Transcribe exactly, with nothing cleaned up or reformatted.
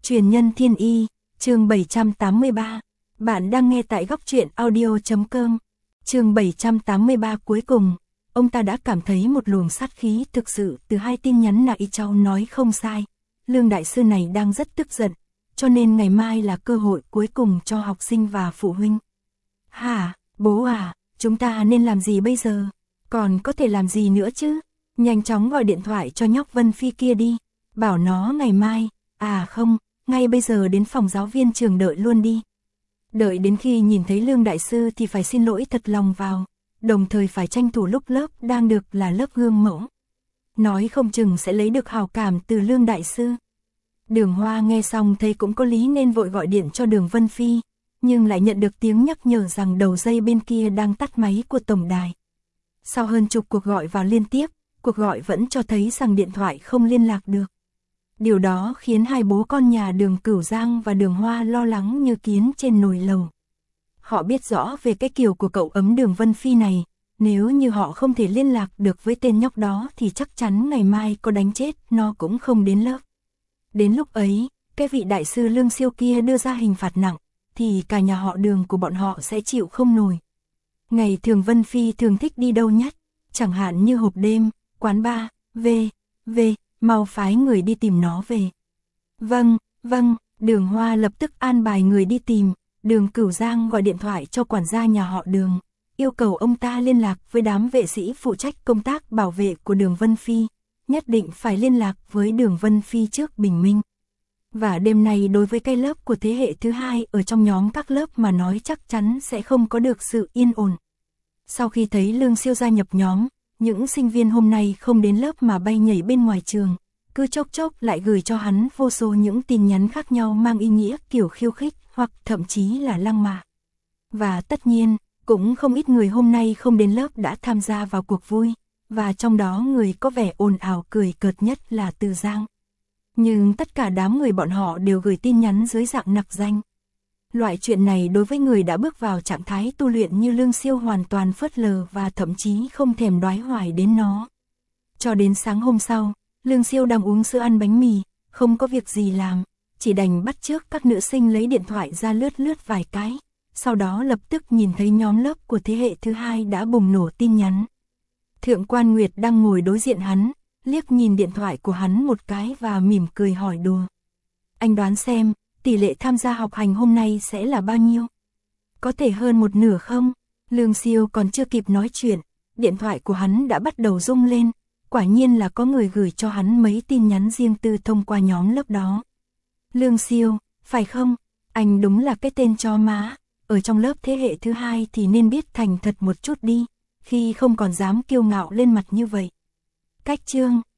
Truyền nhân thiên y, chương bảy trăm tám mươi ba. Bạn đang nghe tại góc truyện audio chấm com. Chương bảy trăm tám mươi ba cuối cùng, ông ta đã cảm thấy một luồng sát khí thực sự từ hai tin nhắn nãy cháu nói không sai. Lương đại sư này đang rất tức giận, cho nên ngày mai là cơ hội cuối cùng cho học sinh và phụ huynh. Hả, bố à, chúng ta nên làm gì bây giờ? Còn có thể làm gì nữa chứ? Nhanh chóng gọi điện thoại cho nhóc Vân Phi kia đi, bảo nó ngày mai, à không, ngay bây giờ đến phòng giáo viên trường đợi luôn đi. Đợi đến khi nhìn thấy Lương đại sư thì phải xin lỗi thật lòng vào, đồng thời phải tranh thủ lúc lớp đang được là lớp gương mẫu. Nói không chừng sẽ lấy được hào cảm từ Lương đại sư. Đường Hoa nghe xong thấy cũng có lý nên vội gọi điện cho Đường Vân Phi, nhưng lại nhận được tiếng nhắc nhở rằng đầu dây bên kia đang tắt máy của tổng đài. Sau hơn chục cuộc gọi vào liên tiếp, cuộc gọi vẫn cho thấy rằng điện thoại không liên lạc được. Điều đó khiến hai bố con nhà Đường Cửu Giang và Đường Hoa lo lắng như kiến trên nồi lầu. Họ biết rõ về cái kiểu của cậu ấm Đường Vân Phi này, nếu như họ không thể liên lạc được với tên nhóc đó thì chắc chắn ngày mai có đánh chết nó cũng không đến lớp. Đến lúc ấy, cái vị đại sư Lương Siêu kia đưa ra hình phạt nặng, thì cả nhà họ Đường của bọn họ sẽ chịu không nổi. Ngày thường Vân Phi thường thích đi đâu nhất, chẳng hạn như hộp đêm, quán bar, v, v, mau phái người đi tìm nó về. Vâng, vâng, Đường Hoa lập tức an bài người đi tìm. Đường Cửu Giang gọi điện thoại cho quản gia nhà họ Đường, yêu cầu ông ta liên lạc với đám vệ sĩ phụ trách công tác bảo vệ của Đường Vân Phi, nhất định phải liên lạc với Đường Vân Phi trước bình minh. Và đêm nay đối với cái lớp của thế hệ thứ hai ở trong nhóm các lớp mà nói chắc chắn sẽ không có được sự yên ổn. Sau khi thấy Lương Siêu gia nhập nhóm, những sinh viên hôm nay không đến lớp mà bay nhảy bên ngoài trường, cứ chốc chốc lại gửi cho hắn vô số những tin nhắn khác nhau mang ý nghĩa kiểu khiêu khích hoặc thậm chí là lăng mạ. Và tất nhiên, cũng không ít người hôm nay không đến lớp đã tham gia vào cuộc vui, và trong đó người có vẻ ồn ào cười cợt nhất là Từ Giang. Nhưng tất cả đám người bọn họ đều gửi tin nhắn dưới dạng nặc danh. Loại chuyện này đối với người đã bước vào trạng thái tu luyện như Lương Siêu hoàn toàn phớt lờ và thậm chí không thèm đoái hoài đến nó. Cho đến sáng hôm sau, Lương Siêu đang uống sữa ăn bánh mì, không có việc gì làm, chỉ đành bắt chước các nữ sinh lấy điện thoại ra lướt lướt vài cái, sau đó lập tức nhìn thấy nhóm lớp của thế hệ thứ hai đã bùng nổ tin nhắn. Thượng quan Nguyệt đang ngồi đối diện hắn, liếc nhìn điện thoại của hắn một cái và mỉm cười hỏi đùa. Anh đoán xem, tỷ lệ tham gia học hành hôm nay sẽ là bao nhiêu? Có thể hơn một nửa không? Lương Siêu còn chưa kịp nói chuyện, điện thoại của hắn đã bắt đầu rung lên, quả nhiên là có người gửi cho hắn mấy tin nhắn riêng tư thông qua nhóm lớp đó. Lương Siêu, phải không? Anh đúng là cái tên chó má, ở trong lớp thế hệ thứ hai thì nên biết thành thật một chút đi, khi không còn dám kiêu ngạo lên mặt như vậy. Cách chương